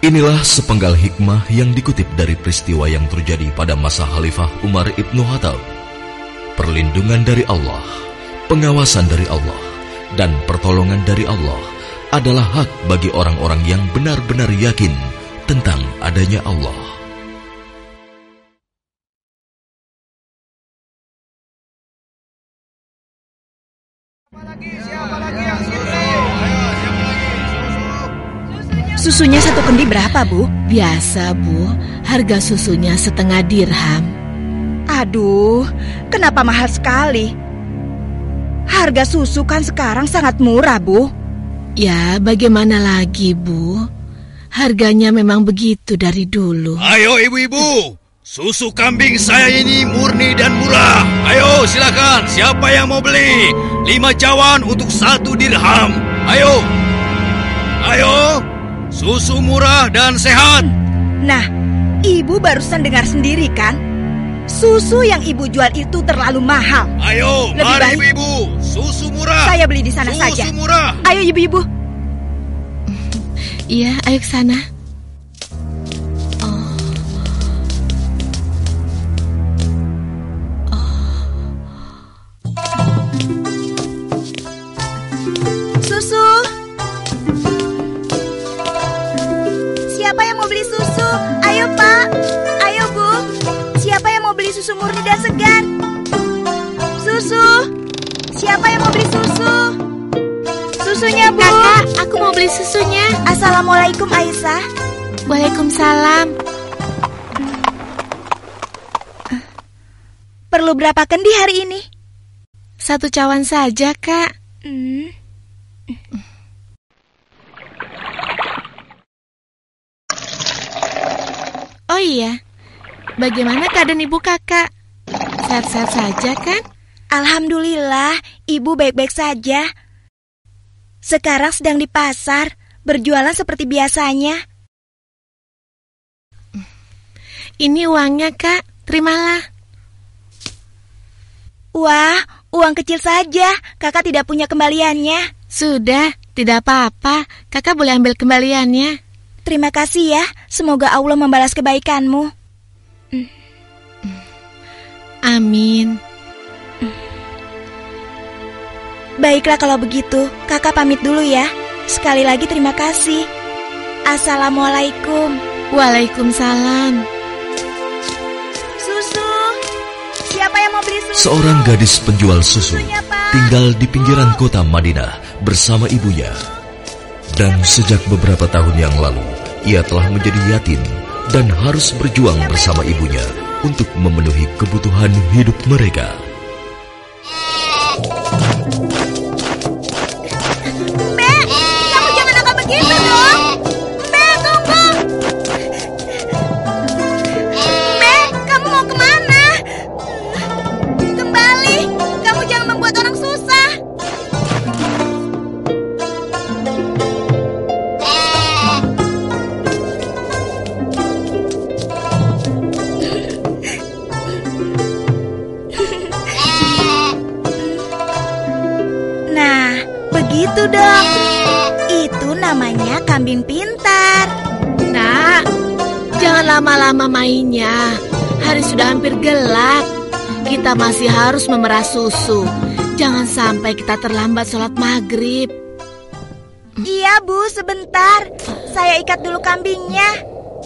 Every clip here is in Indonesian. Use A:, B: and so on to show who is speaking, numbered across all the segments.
A: Inilah sepenggal hikmah yang dikutip dari peristiwa yang terjadi pada masa Khalifah Umar ibnu Khattab. Perlindungan dari Allah, pengawasan dari Allah, dan pertolongan dari Allah adalah hak bagi orang-orang yang benar-benar yakin tentang adanya Allah.
B: Susunya 1 kendi berapa, Bu?
C: Biasa, Bu. Harga susunya 1/2 dirham.
B: Aduh, kenapa mahal sekali? Harga susu kan sekarang sangat murah, Bu.
C: Ya, bagaimana lagi, Bu? Harganya memang begitu dari dulu.
D: Ayo ibu-ibu, susu kambing saya ini murni dan murah. Ayo silakan, siapa yang mau beli? 5 cawan untuk 1 dirham. Ayo, ayo. Susu murah dan sehat.
B: Nah, Ibu barusan dengar sendiri kan? Susu yang Ibu jual itu terlalu mahal.
D: Ayo,
B: Lebih
D: mari
B: baik
D: ibu-ibu. Susu murah.
B: saya beli di sana saja.
D: Susu murah.
B: Ayo Ibu-ibu.
C: Iya, ayo ke sana.
B: Susu. Siapa yang mau beli susu? Ayo Pak. Ayo Bu. Siapa yang mau beli susu murni dan segar? Susu. Siapa yang mau beli susu? Susunya Bu.
C: Kakak, aku mau beli susunya.
B: Assalamualaikum Aisyah.
C: Waalaikumsalam.
B: Perlu berapa kendi hari ini?
C: 1 cawan saja, Kak. Oh iya, bagaimana keadaan ibu kakak? Sehat-sehat saja kan?
B: Alhamdulillah, Ibu baik-baik saja. Sekarang sedang di pasar, berjualan seperti biasanya.
C: Ini uangnya, Kak. Terimalah.
B: Wah, uang kecil saja. Kakak tidak punya kembaliannya.
C: Sudah, tidak apa-apa. Kakak boleh ambil kembaliannya.
B: Terima kasih ya. Semoga Allah membalas kebaikanmu.
C: Amin.
B: Baiklah kalau begitu, kakak pamit dulu ya. Sekali lagi terima kasih. Assalamualaikum.
C: Waalaikumsalam.
B: Susu. Siapa yang mau beli susu?
A: Seorang gadis penjual susu tinggal di pinggiran kota Madinah bersama ibunya. Dan sejak beberapa tahun yang lalu, ia telah menjadi yatim dan harus berjuang bersama ibunya untuk memenuhi kebutuhan hidup mereka.
B: Mbak, kamu jangan nakal begitu dong. Mbak, tunggu. Mbak, kamu mau kemana? Kembali, kamu jangan membuat orang susah. Nah, begitu dong. Itu namanya kambing pintar.
C: Nak, jangan lama-lama mainnya. Hari sudah hampir gelap. Kita masih harus memerah susu. Jangan sampai kita terlambat sholat maghrib.
B: Iya Bu, sebentar. Saya ikat dulu kambingnya.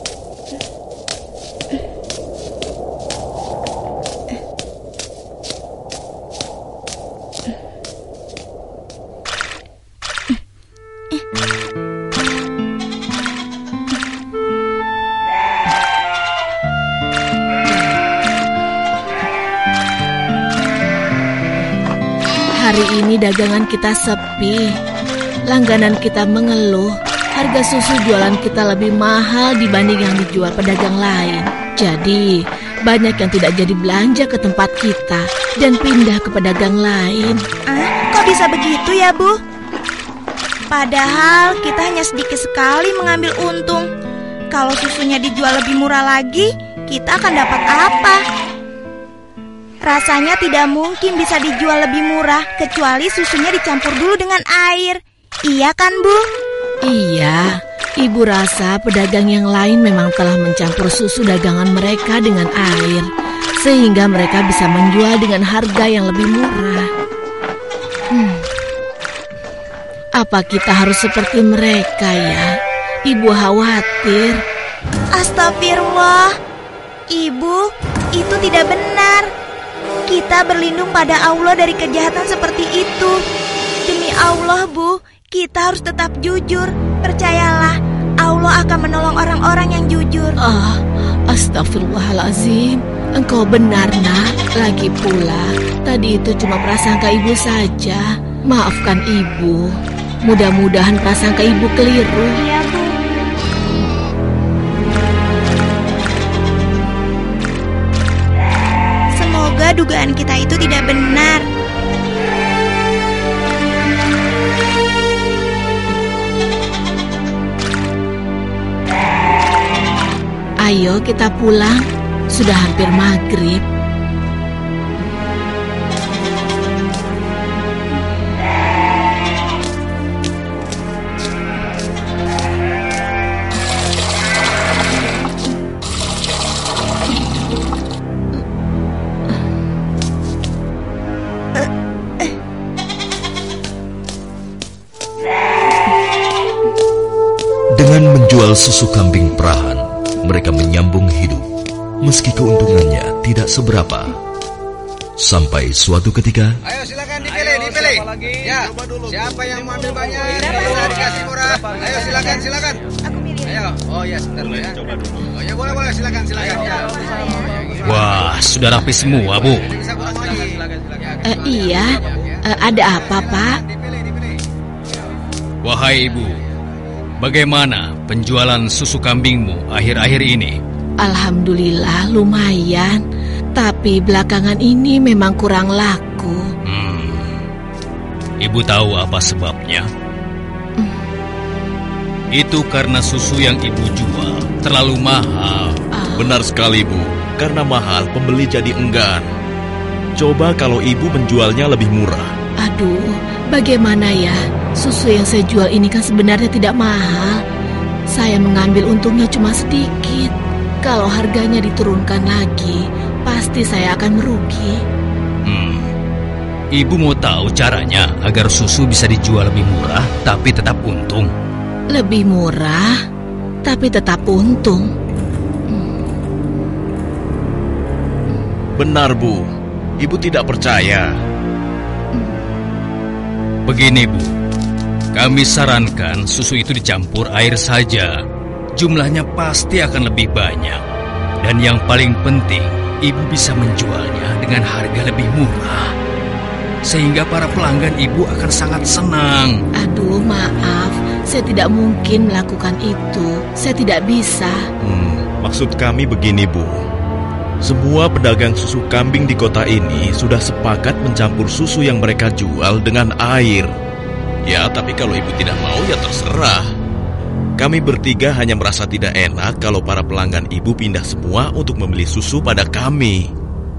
C: Hari ini dagangan kita sepi. Langganan kita mengeluh. Harga susu jualan kita lebih mahal dibanding yang dijual pedagang lain. Jadi, banyak yang tidak jadi belanja ke tempat kita dan pindah ke pedagang lain.
B: Kok bisa begitu ya Bu? Padahal kita hanya sedikit sekali mengambil untung. Kalau susunya dijual lebih murah lagi, kita akan dapat apa? Rasanya tidak mungkin bisa dijual lebih murah kecuali susunya dicampur dulu dengan air. Iya kan Bu?
C: Iya, Ibu rasa pedagang yang lain memang telah mencampur susu dagangan mereka dengan air, sehingga mereka bisa menjual dengan harga yang lebih murah. Apa kita harus seperti mereka ya? Ibu khawatir.
B: Astagfirullah. Ibu, itu tidak benar. Kita berlindung pada Allah dari kejahatan seperti itu. Demi Allah, Bu, kita harus tetap jujur. Percayalah, Allah akan menolong orang-orang yang jujur.
C: Astagfirullahalazim. Engkau benar, Nak. Lagi pula, tadi itu cuma prasangka ibu saja. Maafkan ibu. Mudah-mudahan prasangka ibu keliru.
B: Iya, Bu. Semoga dugaan kita itu tidak benar.
C: Ayo kita pulang. Sudah hampir maghrib.
A: Dengan menjual susu kambing perahan, mereka menyambung hidup, meski keuntungannya tidak seberapa. Sampai suatu ketika,
E: ayo silakan dipilih. Ya, siapa yang mau ambil banyak, bisa dikasih murah. Ayo silakan.
B: Aku pilih.
E: Ayo, oh ya sebentar ya. Oh ya boleh, silakan ya.
D: Wah, sudah rapi semua, Bu.
E: Bisa kurang lagi.
C: Iya, ada apa, Pak?
E: Dipilih.
D: Wahai Ibu, bagaimana penjualan susu kambingmu akhir-akhir ini?
C: Alhamdulillah lumayan, tapi belakangan ini memang kurang laku.
D: Ibu tahu apa sebabnya? Itu karena susu yang ibu jual terlalu mahal.
F: Benar sekali, Bu. Karena mahal, pembeli jadi enggan. Coba kalau ibu menjualnya lebih murah.
C: Aduh, bagaimana ya? Susu yang saya jual ini kan sebenarnya tidak mahal. Saya mengambil untungnya cuma sedikit. Kalau harganya diturunkan lagi, pasti saya akan merugi.
D: Ibu mau tahu caranya agar susu bisa dijual lebih murah tapi tetap untung?
C: Lebih murah, tapi tetap untung.
F: Benar, Bu. Ibu tidak percaya.
D: Begini, Bu. Kami sarankan susu itu dicampur air saja. Jumlahnya pasti akan lebih banyak. Dan yang paling penting, ibu bisa menjualnya dengan harga lebih murah. Sehingga para pelanggan ibu akan sangat senang.
C: Aduh, maaf. Saya tidak mungkin melakukan itu. Saya tidak bisa.
F: Maksud kami begini, Bu. Semua pedagang susu kambing di kota ini sudah sepakat mencampur susu yang mereka jual dengan air. Ya, tapi kalau ibu tidak mau, ya terserah. Kami bertiga hanya merasa tidak enak kalau para pelanggan ibu pindah semua untuk membeli susu pada kami.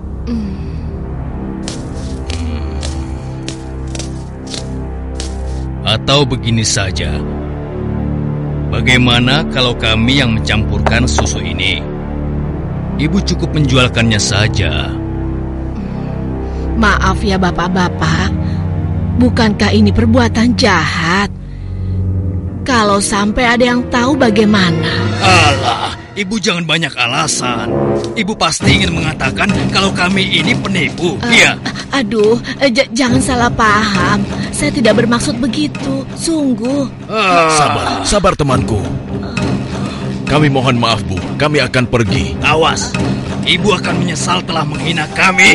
D: Atau begini saja, bagaimana kalau kami yang mencampurkan susu ini? Ibu cukup menjualkannya saja.
C: Maaf ya bapak-bapak, bukankah ini perbuatan jahat? Kalau sampai ada yang tahu bagaimana?
D: Alah, ibu jangan banyak alasan. Ibu pasti ingin mengatakan kalau kami ini penipu, iya?
C: Aduh, jangan salah paham. Saya tidak bermaksud begitu, sungguh.
F: Sabar temanku. Kami mohon maaf, Bu. Kami akan pergi.
D: Awas, ibu akan menyesal telah menghina kami.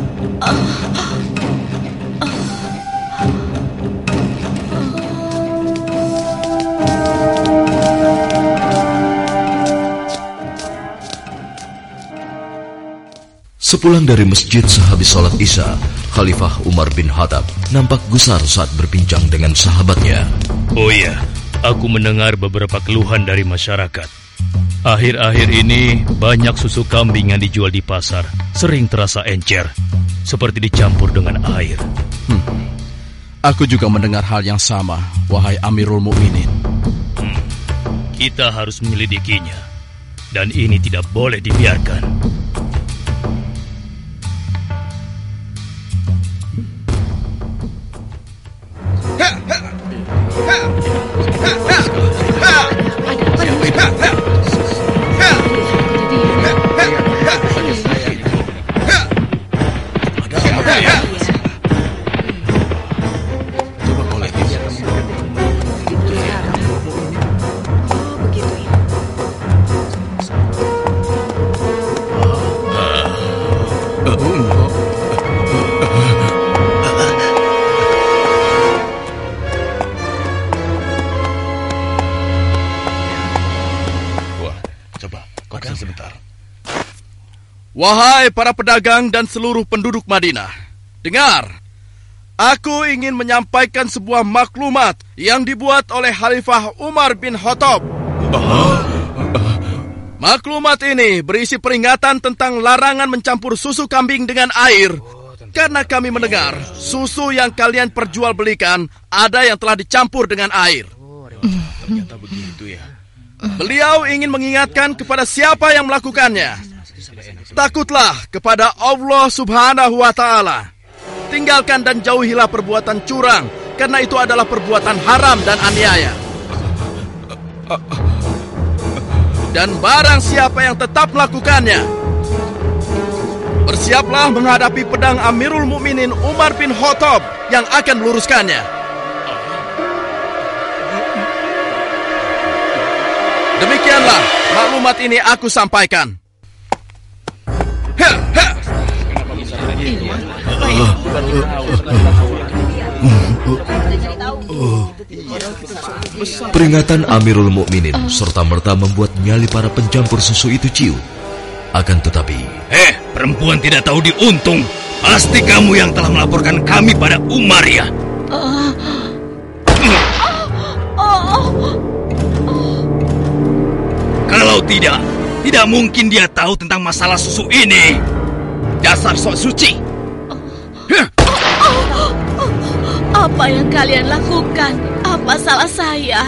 A: Sepulang dari masjid sehabis sholat Isya, Khalifah Umar bin Khattab nampak gusar saat berbincang dengan sahabatnya.
G: Oh iya, aku mendengar beberapa keluhan dari masyarakat. Akhir-akhir ini banyak susu kambing yang dijual di pasar sering terasa encer, seperti dicampur dengan air.
H: Aku juga mendengar hal yang sama, wahai Amirul Mukminin.
G: Kita harus menyelidikinya. Dan ini tidak boleh dibiarkan.
H: Wahai para pedagang dan seluruh penduduk Madinah, dengar, aku ingin menyampaikan sebuah maklumat yang dibuat oleh Khalifah Umar bin Khattab. Maklumat ini berisi peringatan tentang larangan mencampur susu kambing dengan air, karena kami mendengar susu yang kalian perjualbelikan ada yang telah dicampur dengan air.
F: Ternyata begitu ya.
H: Beliau ingin mengingatkan kepada siapa yang melakukannya. Takutlah kepada Allah Subhanahu wa Ta'ala. Tinggalkan dan jauhilah perbuatan curang, karena itu adalah perbuatan haram dan aniaya. Dan barang siapa yang tetap melakukannya, bersiaplah menghadapi pedang Amirul Mukminin Umar bin Khattab yang akan meluruskannya. Demikianlah maklumat ini aku sampaikan.
A: Peringatan Amirul Mukminin serta-merta membuat nyali para pencampur susu itu ciut. Akan tetapi,
D: perempuan tidak tahu diuntung. Pasti kamu yang telah melaporkan kami pada Umar ya? Kalau tidak mungkin dia tahu tentang masalah susu ini. Dasar sok suci.
C: Apa yang kalian lakukan? Apa salah saya?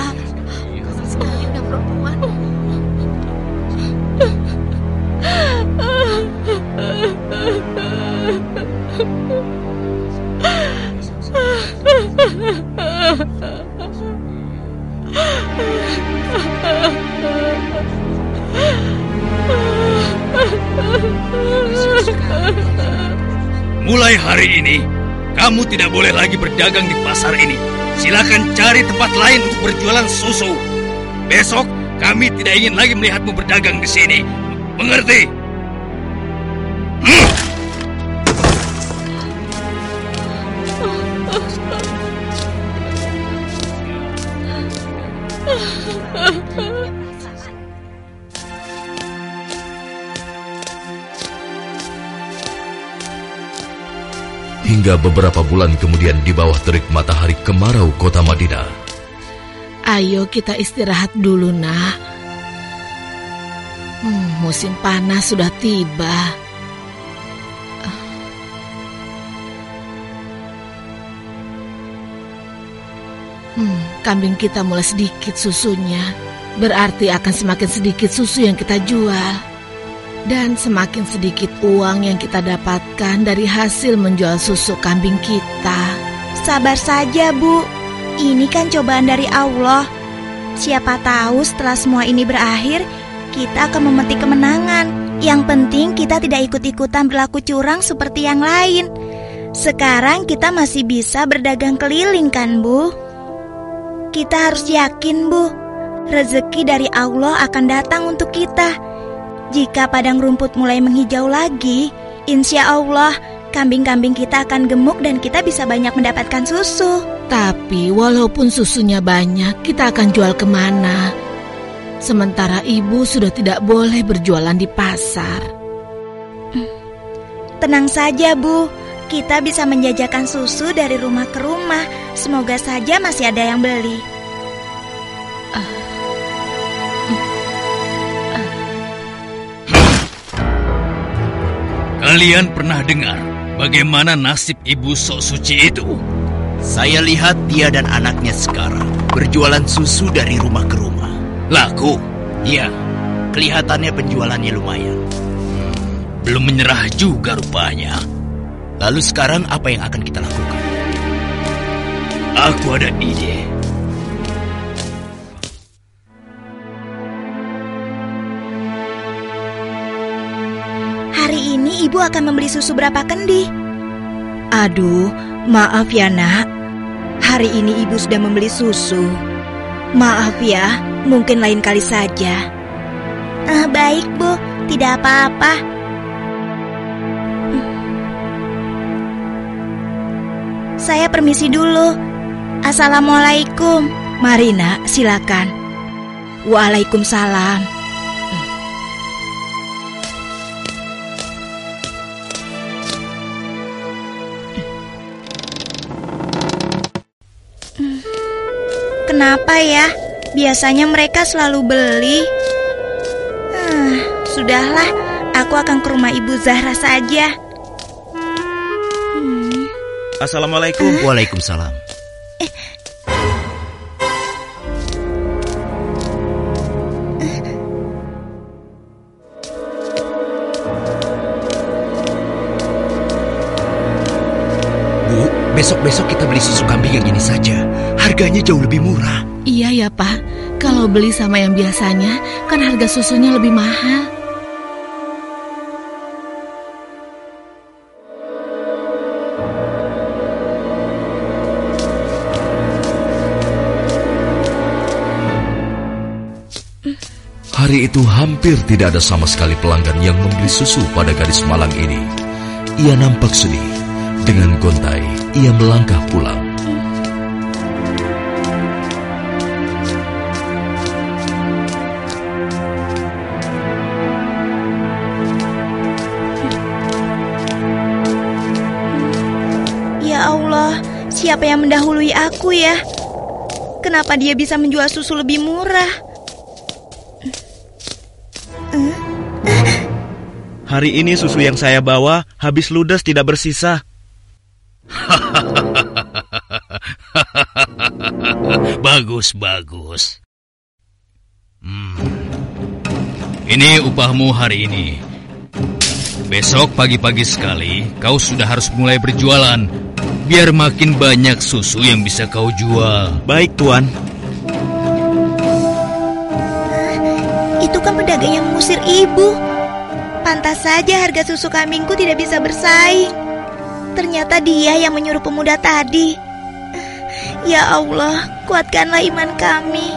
D: Mulai hari ini, kamu tidak boleh lagi berdagang di pasar ini. Silakan cari tempat lain untuk berjualan susu. Besok, kami tidak ingin lagi melihatmu berdagang di sini. Mengerti?
A: hingga beberapa bulan kemudian di bawah terik matahari kemarau kota Madinah.
C: Ayo kita istirahat dulu, nak. Musim panas sudah tiba. Kambing kita mulai sedikit susunya. Berarti akan semakin sedikit susu yang kita jual. Dan semakin sedikit uang yang kita dapatkan dari hasil menjual susu kambing kita.
B: Sabar saja, Bu. Ini kan cobaan dari Allah. Siapa tahu setelah semua ini berakhir, kita akan memetik kemenangan. Yang penting kita tidak ikut-ikutan berlaku curang seperti yang lain. Sekarang kita masih bisa berdagang keliling kan, Bu? Kita harus yakin, Bu, rezeki dari Allah akan datang untuk kita. Jika padang rumput mulai menghijau lagi, insya Allah kambing-kambing kita akan gemuk dan kita bisa banyak mendapatkan susu.
C: Tapi walaupun susunya banyak, kita akan jual kemana? Sementara ibu sudah tidak boleh berjualan di pasar.
B: Tenang saja, Bu. Kita bisa menjajakan susu dari rumah ke rumah. Semoga saja masih ada yang beli.
D: Kalian pernah dengar bagaimana nasib ibu sok suci itu?
I: Saya lihat dia dan anaknya sekarang berjualan susu dari rumah ke rumah.
D: Laku? Iya, kelihatannya penjualannya lumayan. Belum menyerah juga rupanya. Lalu sekarang apa yang akan kita lakukan? Aku ada ide.
B: Hari ini ibu akan membeli susu berapa kendi?
I: Aduh, maaf ya nak. Hari ini ibu sudah membeli susu. Maaf ya, mungkin lain kali saja.
B: Baik Bu, tidak apa-apa. Saya permisi dulu. Assalamualaikum.
I: Mari nak, silakan. Waalaikumsalam.
B: Kenapa ya? Biasanya mereka selalu beli. Sudahlah, aku akan ke rumah Ibu Zahra saja.
D: Assalamualaikum. Waalaikumsalam. Bu, besok-besok kita beli susu kambing yang ini saja. Harganya jauh lebih murah.
C: Iya ya Pak, kalau beli sama yang biasanya kan harga susunya lebih mahal.
A: Hari itu hampir tidak ada sama sekali pelanggan yang membeli susu pada gadis malang ini. Ia nampak sedih. Dengan gontai, ia melangkah pulang.
B: Ya Allah, siapa yang mendahului aku ya? Kenapa dia bisa menjual susu lebih murah?
F: Hari ini susu yang saya bawa habis ludes, tidak bersisa.
D: Bagus, bagus. Ini upahmu hari ini. Besok pagi-pagi sekali kau sudah harus mulai berjualan, biar makin banyak susu yang bisa kau jual.
F: Baik, Tuan.
B: Itu kan pedagang yang mengusir ibu. Pantas saja harga susu kambingku tidak bisa bersaing. Ternyata dia yang menyuruh pemuda tadi. Ya Allah, kuatkanlah iman kami.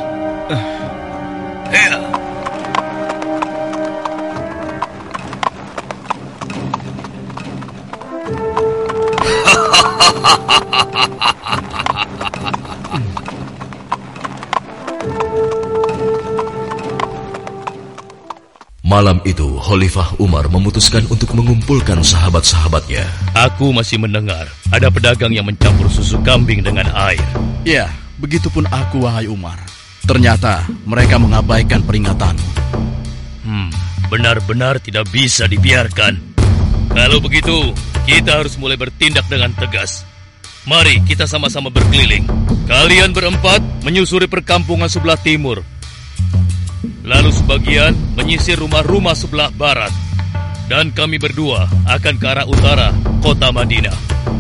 A: Malam itu, Khalifah Umar memutuskan untuk mengumpulkan sahabat-sahabatnya.
G: Aku masih mendengar ada pedagang yang mencampur susu kambing dengan air.
H: Ya, begitupun aku, wahai Umar. Ternyata mereka mengabaikan peringatanmu.
G: Benar-benar tidak bisa dibiarkan. Kalau begitu, kita harus mulai bertindak dengan tegas. Mari kita sama-sama berkeliling. Kalian berempat menyusuri perkampungan sebelah timur. Lalu sebagian menyisir rumah-rumah sebelah barat. Dan kami berdua akan ke arah utara, kota Madinah.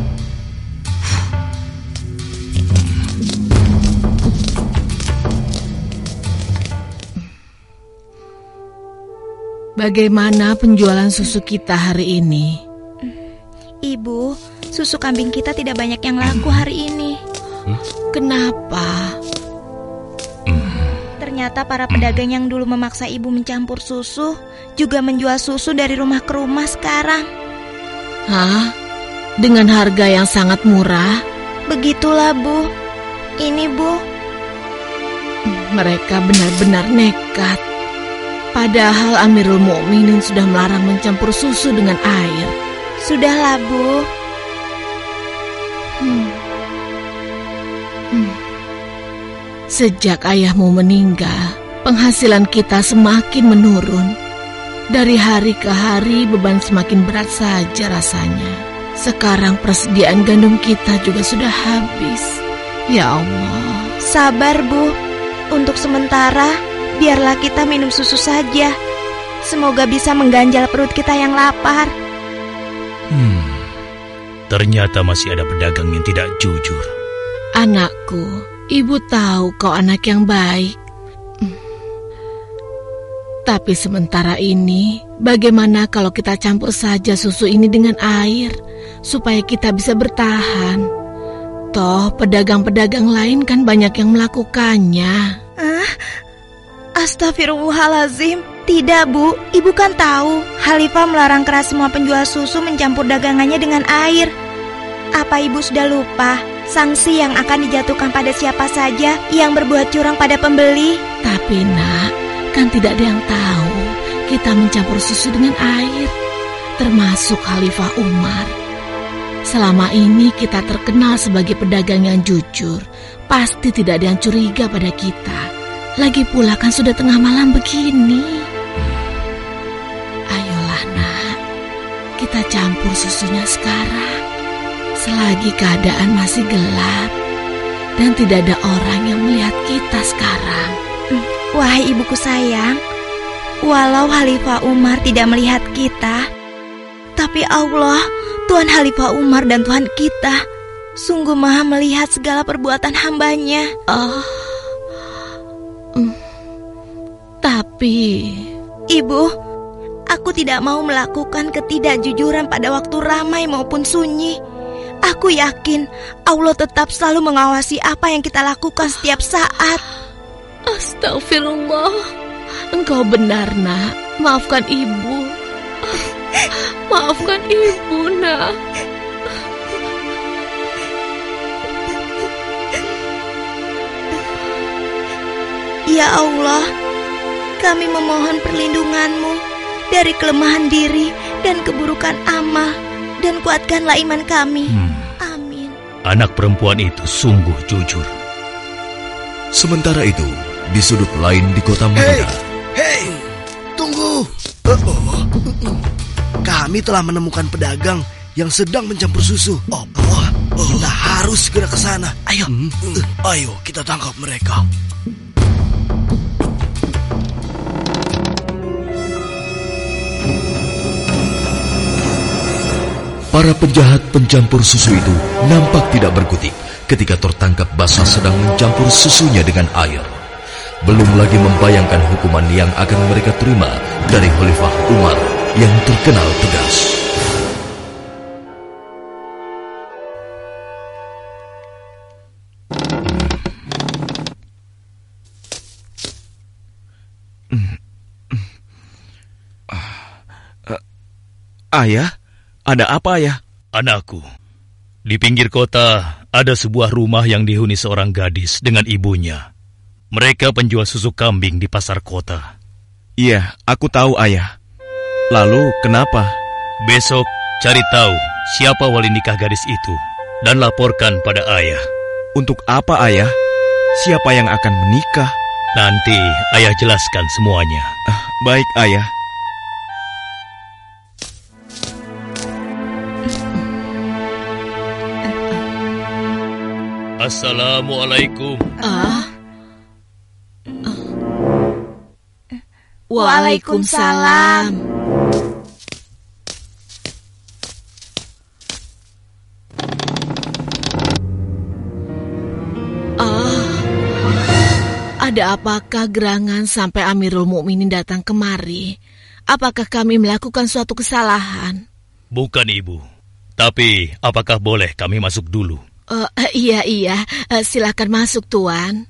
C: Bagaimana penjualan susu kita hari ini?
B: Ibu, susu kambing kita tidak banyak yang laku hari ini.
C: Kenapa?
B: Ternyata para pedagang yang dulu memaksa ibu mencampur susu juga menjual susu dari rumah ke rumah sekarang.
C: Hah? Dengan harga yang sangat murah?
B: Begitulah, Bu. Ini, Bu.
C: Mereka benar-benar nekat. Padahal Amirul Mukminin sudah melarang mencampur susu dengan air.
B: Sudahlah, Bu.
C: Sejak ayahmu meninggal, penghasilan kita semakin menurun. Dari hari ke hari beban semakin berat saja rasanya. Sekarang persediaan gandum kita juga sudah habis. Ya Allah.
B: Sabar, Bu. Untuk sementara,
I: Biarlah kita minum susu saja. Semoga bisa mengganjal perut kita yang lapar.
G: Ternyata masih ada pedagang yang tidak jujur.
C: Anakku, ibu tahu kau anak yang baik. Tapi sementara ini, bagaimana kalau kita campur saja susu ini dengan air, supaya kita bisa bertahan? Toh, pedagang-pedagang lain kan banyak yang melakukannya.
I: Astagfirullahalazim. Tidak, Bu. Ibu kan tahu, Khalifah melarang keras semua penjual susu mencampur dagangannya dengan air. Apa ibu sudah lupa sanksi yang akan dijatuhkan pada siapa saja yang berbuat curang pada pembeli?
C: Tapi nak, kan tidak ada yang tahu kita mencampur susu dengan air, termasuk Khalifah Umar. Selama ini kita terkenal sebagai pedagang yang jujur. Pasti tidak ada yang curiga pada kita. Lagi pula kan sudah tengah malam begini. Ayolah nak, kita campur susunya sekarang, selagi keadaan masih gelap dan tidak ada orang yang melihat kita sekarang.
I: Wahai ibuku sayang, walau Khalifah Umar tidak melihat kita, tapi Allah, Tuhan Khalifah Umar dan Tuhan kita, sungguh maha melihat segala perbuatan hambanya.
C: Tapi
I: Ibu, aku tidak mau melakukan ketidakjujuran pada waktu ramai maupun sunyi. Aku yakin Allah tetap selalu mengawasi apa yang kita lakukan setiap saat.
C: Astagfirullah, engkau benar nak. Maafkan ibu. Maafkan ibu nak.
I: Ya Allah, kami memohon perlindungan-Mu dari kelemahan diri dan keburukan amal, dan kuatkanlah iman kami. Amin.
G: Anak perempuan itu sungguh jujur.
A: Sementara itu, di sudut lain di kota Madinah.
J: Hei, tunggu. Kami telah menemukan pedagang yang sedang mencampur susu. Kita harus segera ke sana. Ayo kita tangkap mereka.
A: Para penjahat pencampur susu itu nampak tidak berkutik ketika tertangkap basah sedang mencampur susunya dengan air. Belum lagi membayangkan hukuman yang akan mereka terima dari Khalifah Umar yang terkenal tegas.
F: Ayah? Ada apa ya?
G: Anakku, di pinggir kota ada sebuah rumah yang dihuni seorang gadis dengan ibunya. Mereka penjual susu kambing di pasar kota.
F: Iya, aku tahu ayah. Lalu kenapa?
G: Besok cari tahu siapa wali nikah gadis itu dan laporkan pada ayah.
F: Untuk apa ayah? Siapa yang akan menikah?
G: Nanti ayah jelaskan semuanya.
F: Baik ayah.
G: Assalamualaikum.
C: Waalaikumsalam. Ada apakah gerangan sampai Amirul Mukminin datang kemari? Apakah kami melakukan suatu kesalahan?
G: Bukan ibu. Tapi apakah boleh kami masuk dulu?
C: Iya, silakan masuk tuan.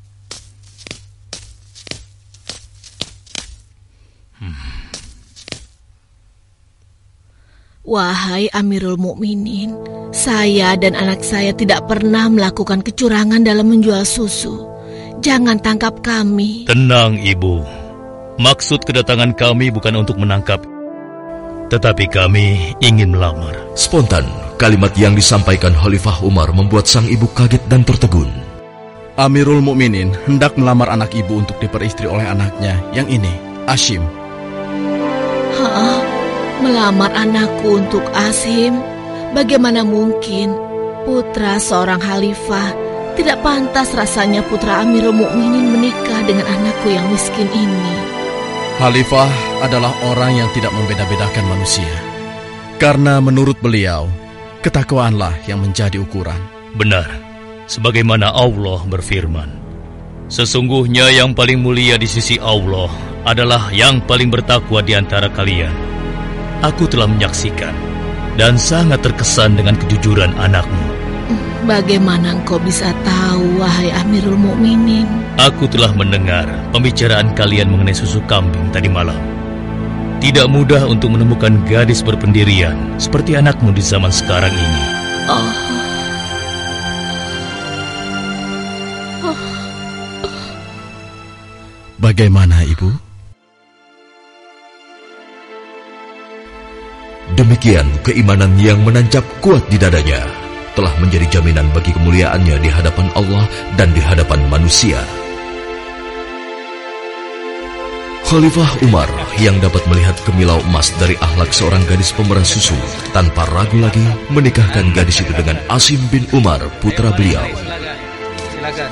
C: Wahai Amirul Mukminin, saya dan anak saya tidak pernah melakukan kecurangan dalam menjual susu. Jangan tangkap kami.
G: Tenang ibu. Maksud kedatangan kami bukan untuk menangkap, tetapi kami ingin melamar.
A: Spontan, kalimat yang disampaikan Khalifah Umar membuat sang ibu kaget dan tertegun.
H: Amirul Mukminin hendak melamar anak ibu untuk diperistri oleh anaknya yang ini, Ashim.
C: Melamar anakku untuk Ashim? Bagaimana mungkin? Putra seorang khalifah Tidak pantas rasanya putra Amirul Mukminin menikah dengan anakku yang miskin ini.
H: Khalifah adalah orang yang tidak membeda-bedakan manusia. Karena menurut beliau, ketakwaanlah yang menjadi ukuran.
G: Benar, sebagaimana Allah berfirman, sesungguhnya yang paling mulia di sisi Allah adalah yang paling bertakwa di antara kalian. Aku telah menyaksikan dan sangat terkesan dengan kejujuran anakmu.
C: Bagaimana engkau bisa tahu, wahai Amirul Mukminin?
G: Aku telah mendengar pembicaraan kalian mengenai susu kambing tadi malam. Tidak mudah untuk menemukan gadis berpendirian seperti anakmu di zaman sekarang ini.
H: Bagaimana, Ibu?
A: Demikian keimanan yang menancap kuat di dadanya telah menjadi jaminan bagi kemuliaannya di hadapan Allah dan di hadapan manusia. Khalifah Umar yang dapat melihat kemilau emas dari akhlak seorang gadis pemeran susu tanpa ragu lagi menikahkan gadis itu dengan Asim bin Umar, putra beliau.
E: Silakan.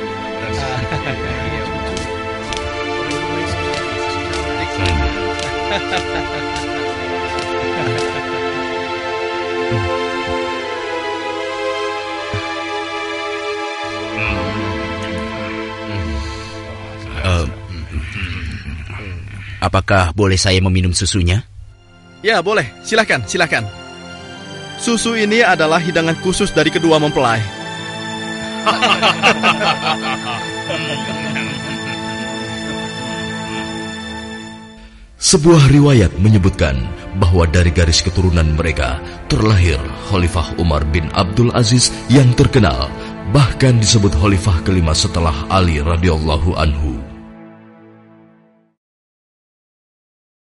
K: Apakah boleh saya meminum susunya?
H: Ya, boleh. Silakan. Susu ini adalah hidangan khusus dari kedua mempelai.
A: Sebuah riwayat menyebutkan bahwa dari garis keturunan mereka terlahir Khalifah Umar bin Abdul Aziz yang terkenal, bahkan disebut khalifah kelima setelah Ali radhiyallahu anhu.